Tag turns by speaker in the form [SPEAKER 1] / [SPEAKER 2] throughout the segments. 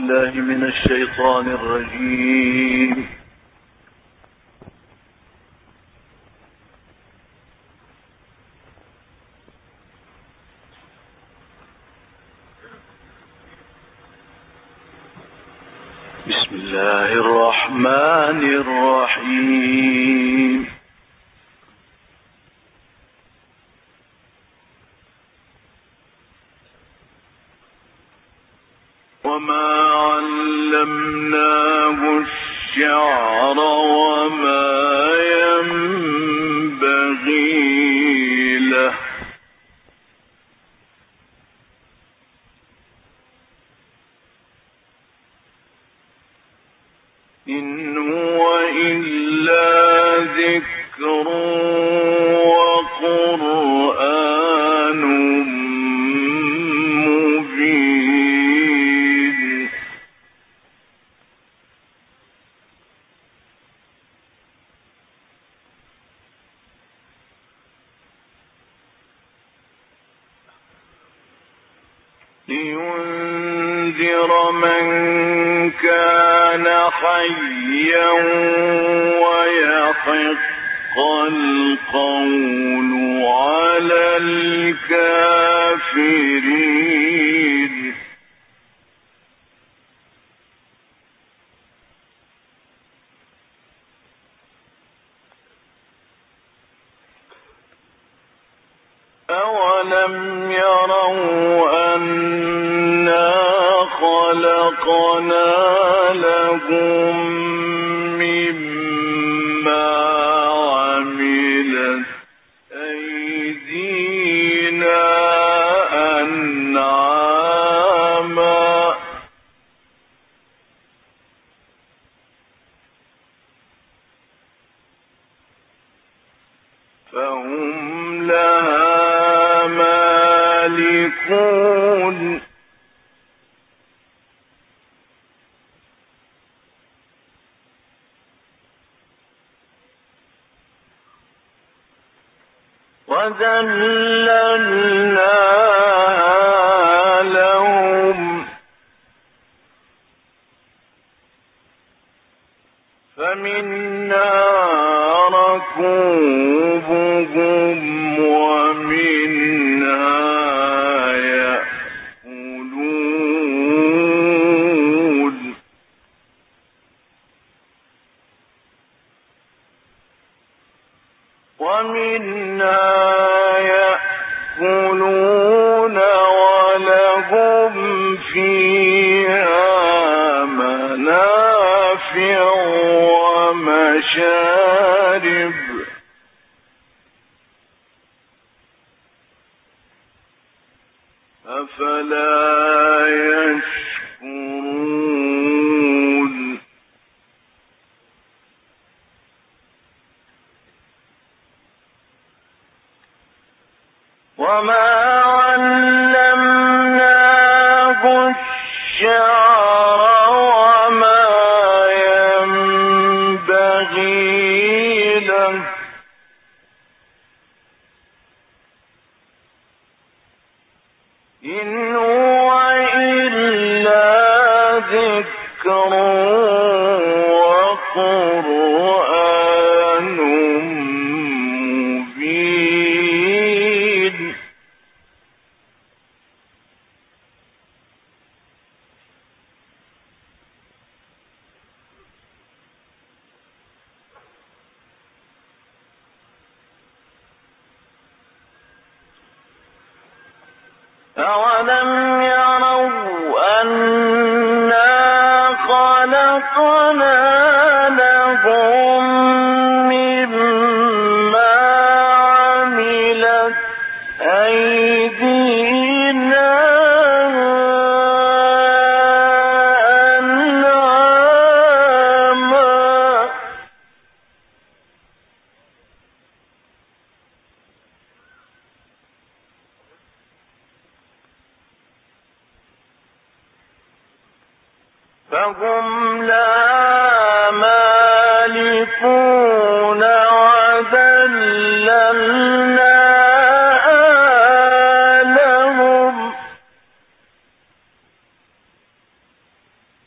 [SPEAKER 1] بالله من الشيطان الرجيم. بسم الله الرحمن الرحيم. وما علمناه الشعر وما ينبغي له إن هو إلا ذكر وقرآن مبين. لينذر من كان حيا ويحق القول على الكافرين. أولم يروا أنا خلقنا لهم مما عملت أيدينا أنعاما فهم لها مالكون. وذللناها لهم فمنها ركوبهم ومنها يأكلون. ولهم فيها منافع ومشارب أفلا يشكرون. وما علمناه الشعر وما ينبغي له إن هو إلا ذكر وقرآن مبين. أولم يروا أنا خلقنا لهم مما عملت أيدينا أنعاما فهم لا مالكون. وذللناها لهم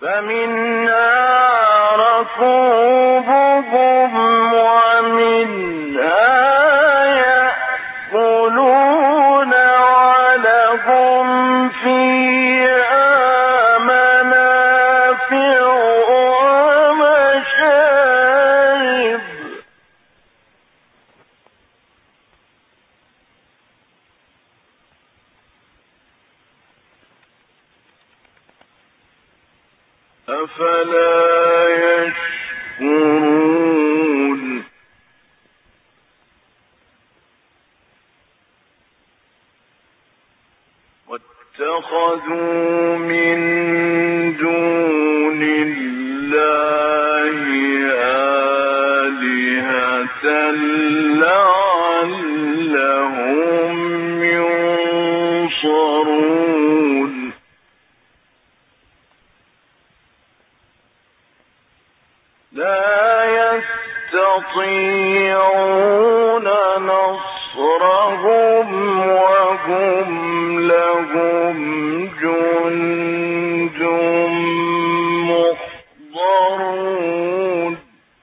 [SPEAKER 1] فمنها ركوبهم ومنها يأكلون ولهم فيها منافع ومشارب أفلا يشكرون واتخذوا من دون الله آلهة لعلهم ينصرون لا يستطيعون نصرهم وهم لهم جند محضرون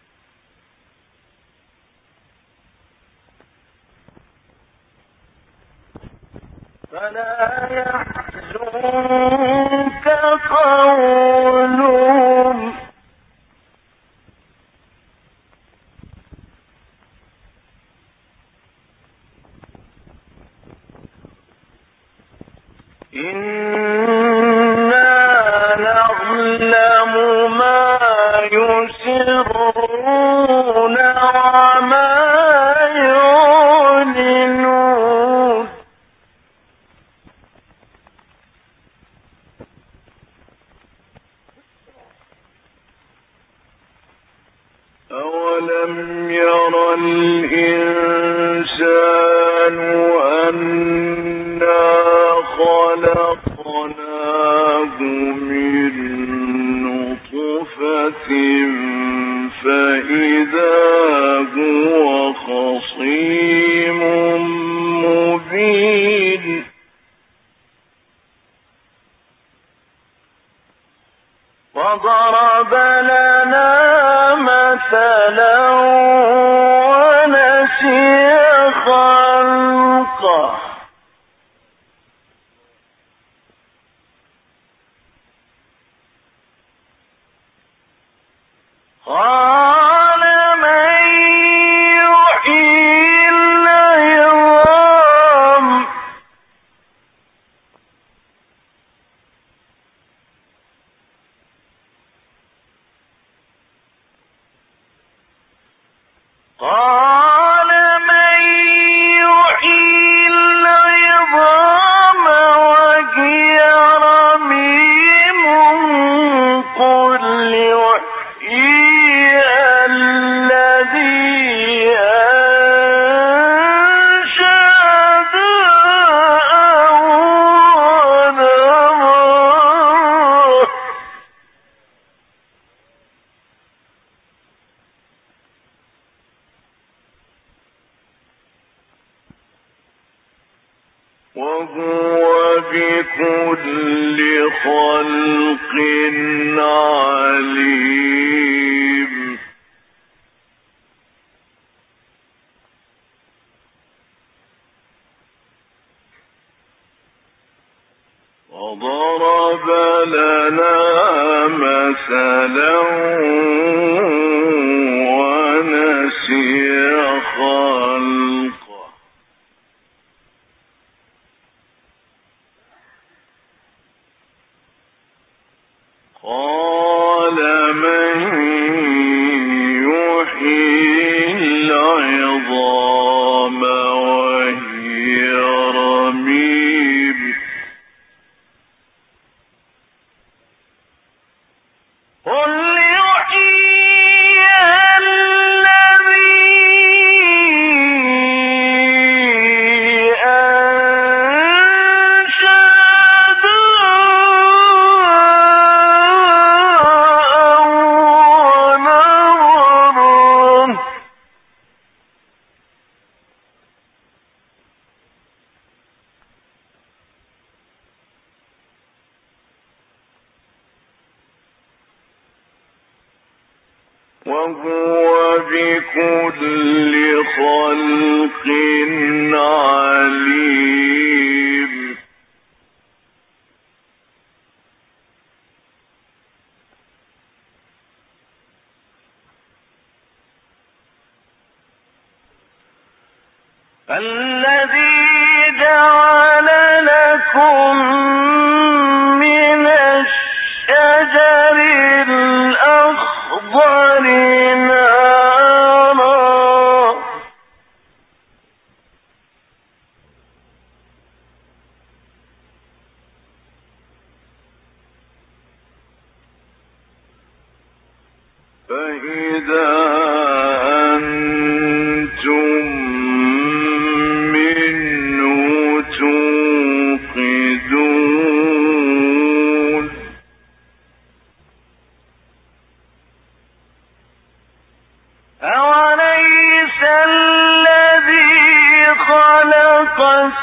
[SPEAKER 1] فلا يحزنك قولهم إنا نعلم ما يسرون وما يعلنون أولم ير الإنسان أنا خلقناه من نطفة فإذا هو خصيم مبين وضرب لنا مثلا ونسي خلقه قال من يحيي العظام قال من يحيي العظام وهي رميم قل يحييها الذي أنشأها أول مرة وهو بكل خلق عليم وضرب لنا مثلا ونسي خلقه قال من يحيي العظام وهي رميم قل يحييها الذي وهو بكل خلق عليم. الذي جعل لكم من الشجر الأخضر نارا فإذا أنتم منه توقدون. أوليس الذي خلق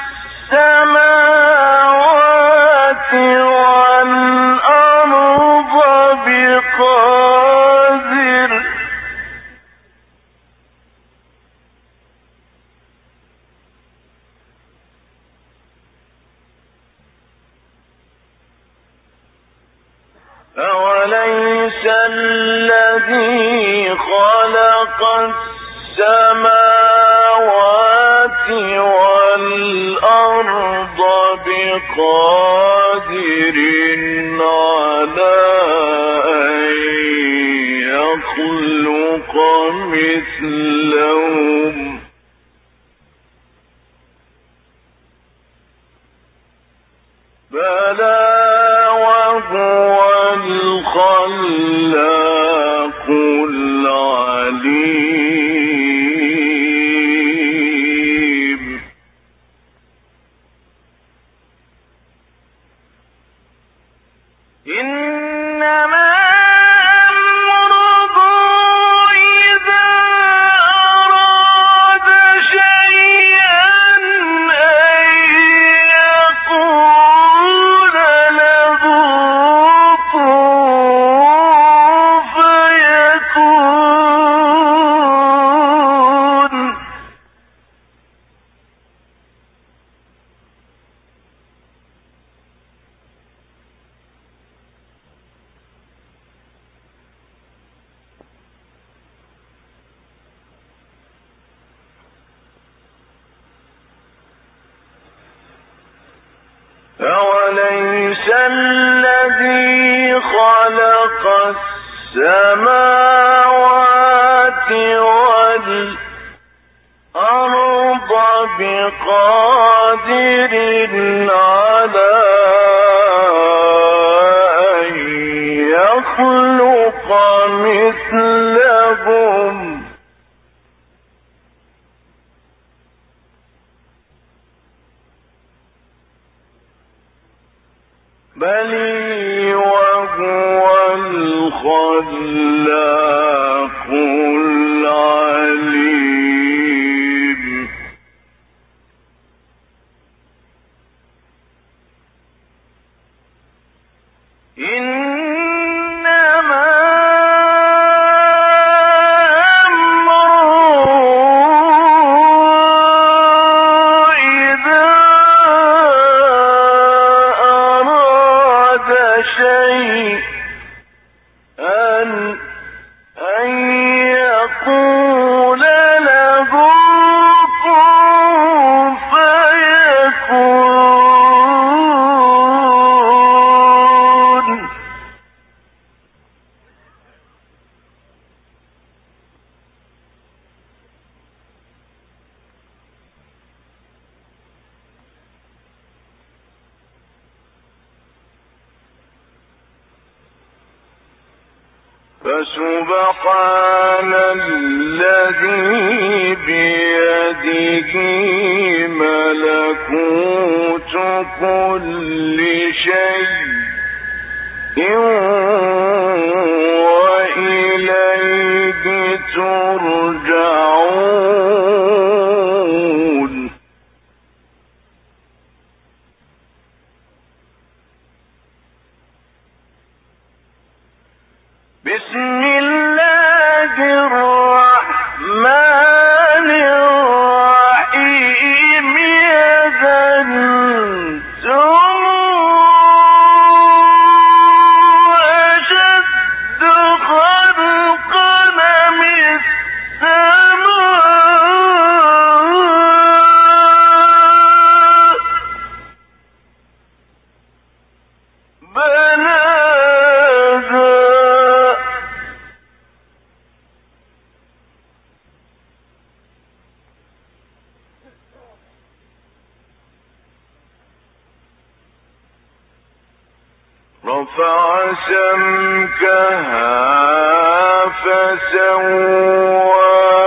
[SPEAKER 1] السماوات والأرض بقادر أوليس الذي خلق السماوات والأرض بقادر على أن يخلق مثلهم بلى وهو الخلاق العليم. إنما أمره إذا أراد شيئا أن يقول له كن فيكون. أوليس الذي خلق السماوات والأرض بقادر على أن يخلق مثلهم بل وهو الخلاق العليم. إنما أمره إذا أراد شيئا أن يقول له كن فيكون. فسبحان الذي بيده ملكوت كل شيء وإليه ترجعون. بسم الله رفع سمكها فسواها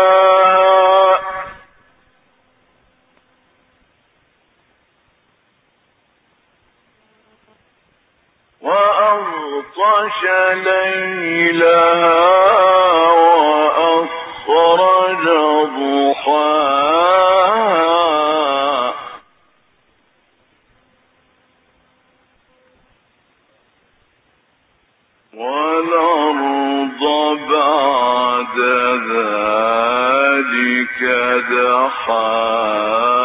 [SPEAKER 1] وأغطش ليلها وأخرج ضحاها والأرض بعد ذلك دحاها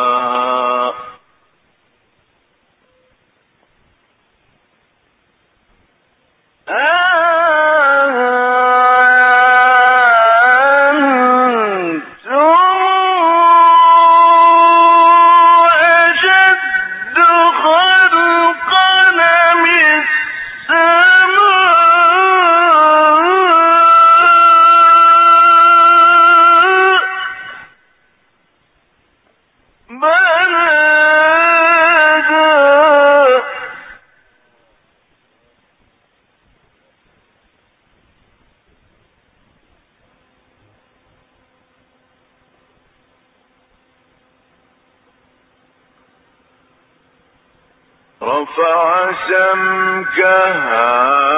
[SPEAKER 1] رفع سمكها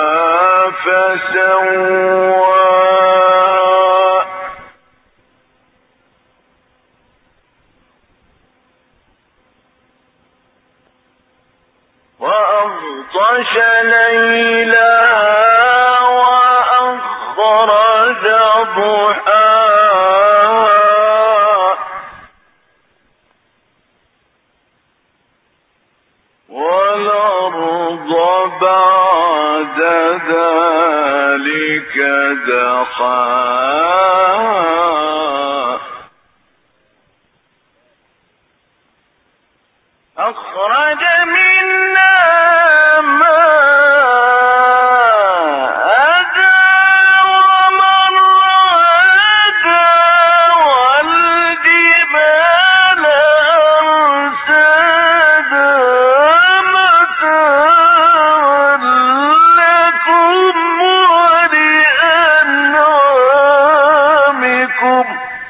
[SPEAKER 1] فسواها وأغطش ليلها وأخرج ضحاها والأرض بعد ذلك دحاها أخرج منها ماءها ومرعاها والجبال أرساها متاعا لكم ولأنعامكم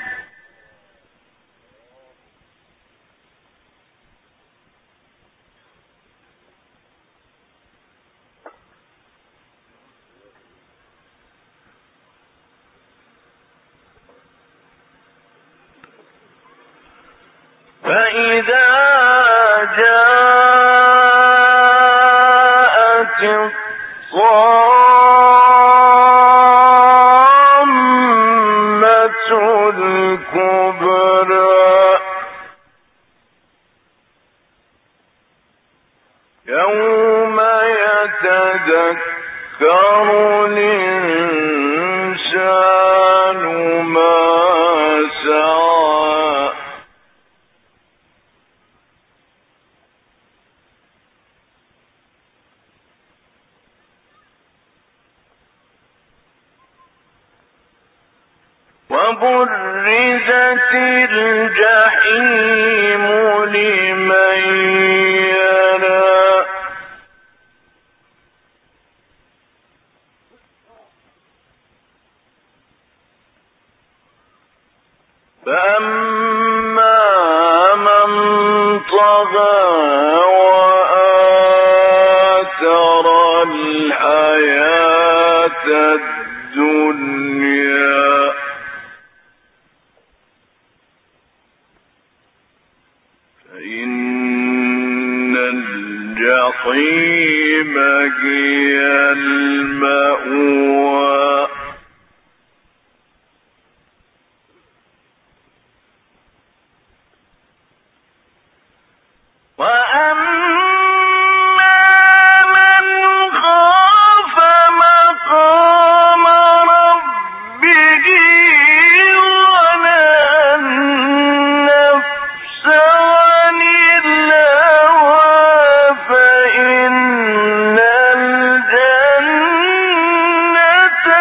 [SPEAKER 1] فإذا جاءت الطامة الكبرى يوم يتذكر الإنسان ما سعى وبرزت الجحيم لمن يرى فأما من طغى وآثر الحياة الدنيا فإن الجحيم هي المأوى وأما من خاف مقام ربه ونهى النفس عن الهوى فإن الجنة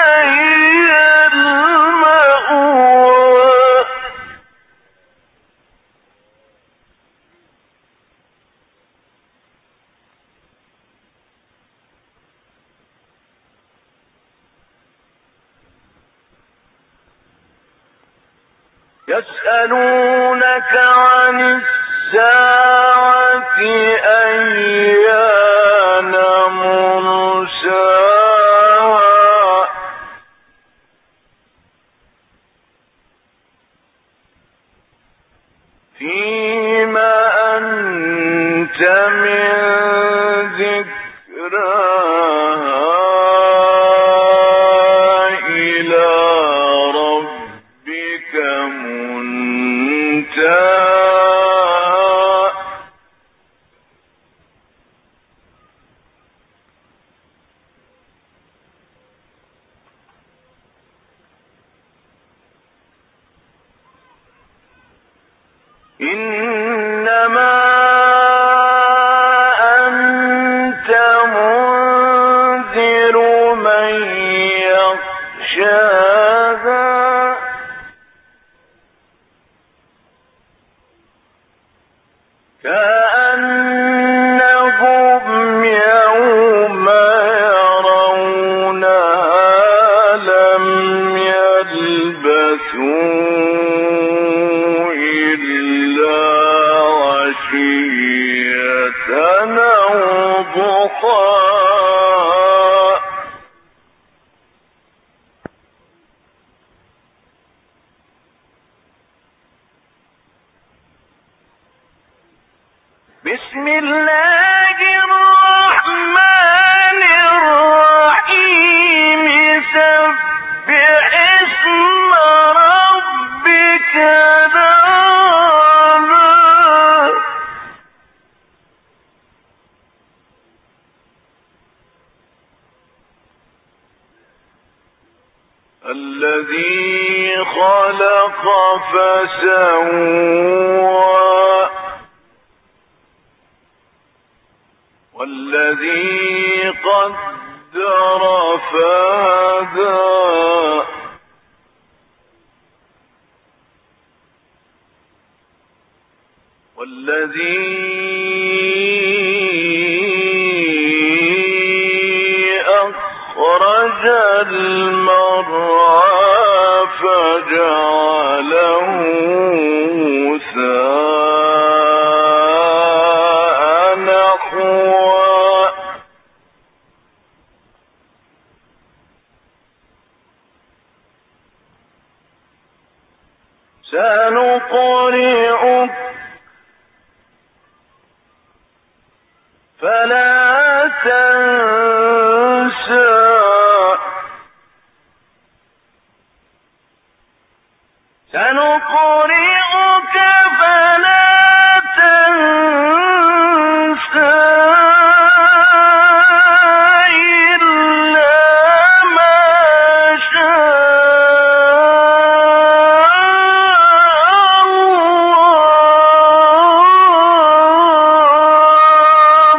[SPEAKER 1] يسألونك عن الساعة أيان مرساها فيما أنت من ذكراها إلى ربك منتهاها إنما أنت منذر من يخشاها كأنهم يوم يرونها لم يلبثوا بسم الله الرحمن الرحيم سبح اسم ربك الأعلى الذي خلق فسوى والذي قدر فهدى والذي أخرج المرعى فجعله غثاء نحوا سنقرئك فلا تنسى سنقرئك فلا تنسى إلا ما شاء الله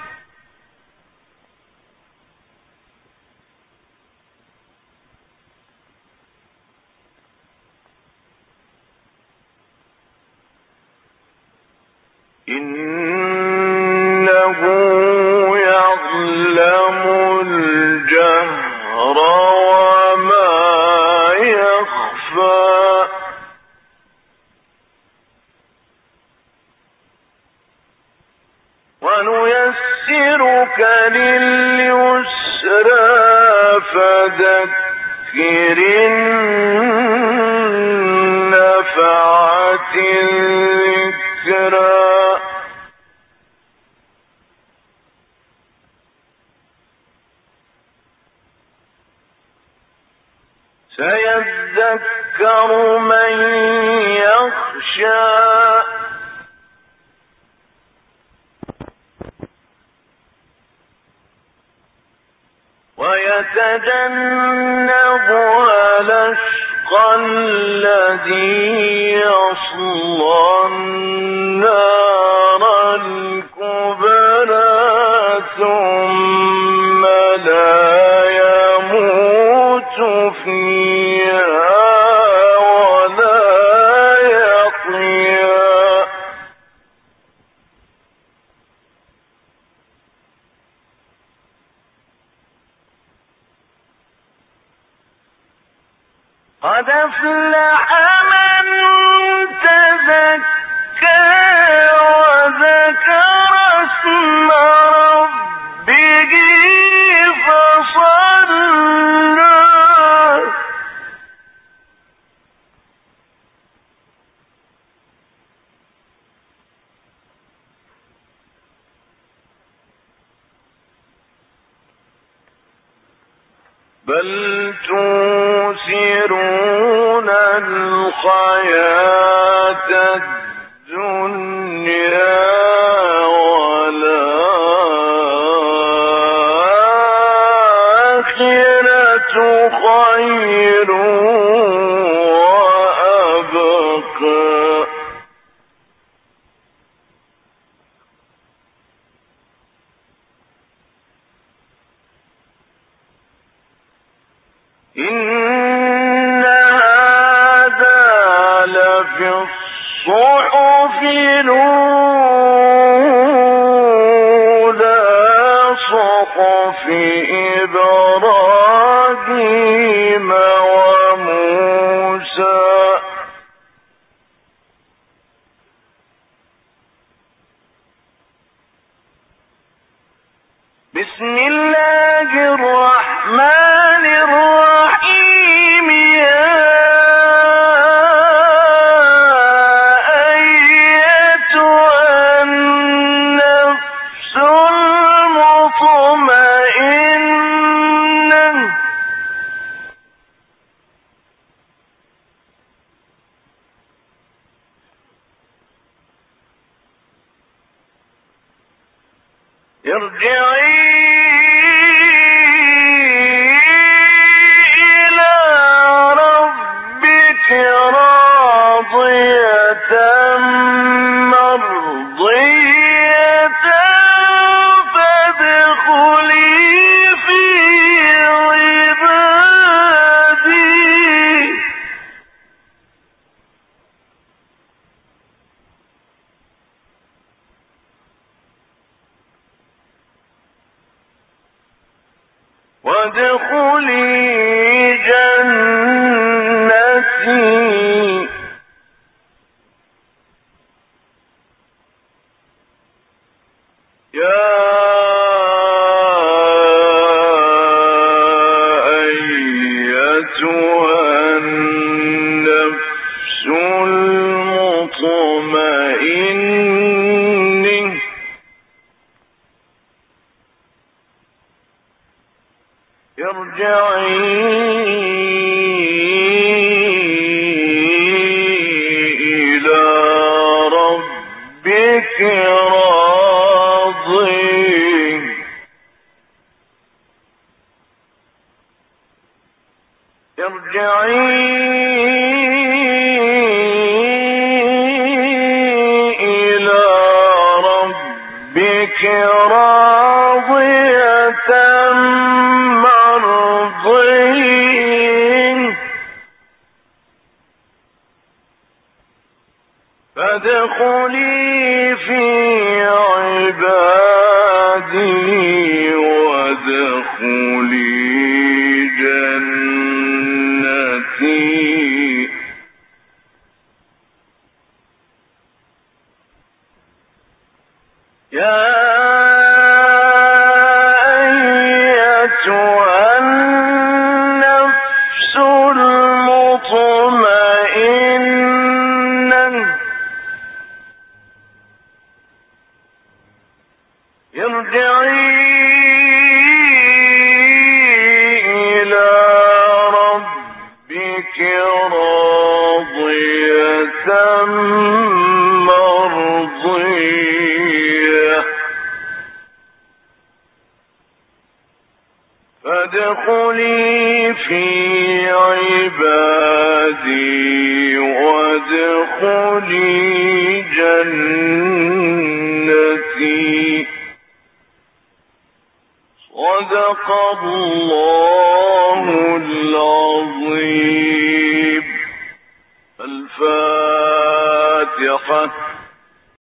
[SPEAKER 1] إنه يعلم الجهر وما يخفى ونيسرك لليسرى فذكر النفعة الذكرى سيذكر من يخشى ويتجنبها الأشقى الذي يصلى النار الكبرى ثم لا يموت فيها ولا يحيا قد أفلح من بل تؤثرون الحياة الدنيا والآخرة خير وأبقى إن هذا لفي الصحف الأولى صحف إبراهيم وموسى بسم الله الرحمن الرحيم يا أيتها النفس المطمئنة ارجعي إلى ربك راضية مرضية فادخلي في عبادي وادخلي جنتي يا أيتها النفس المطمئنة ارجعي إلى ربك راضية ارجعي إلى ربك راضية مرضية فادخلي في عبادي وادخلي جنتي يا أيتها النفس المطمئنة ارجعي إلى ربك راضية مرضية فادخلي في عبادي وادخلي جنتي صدق الله العظيم. الفاتحة.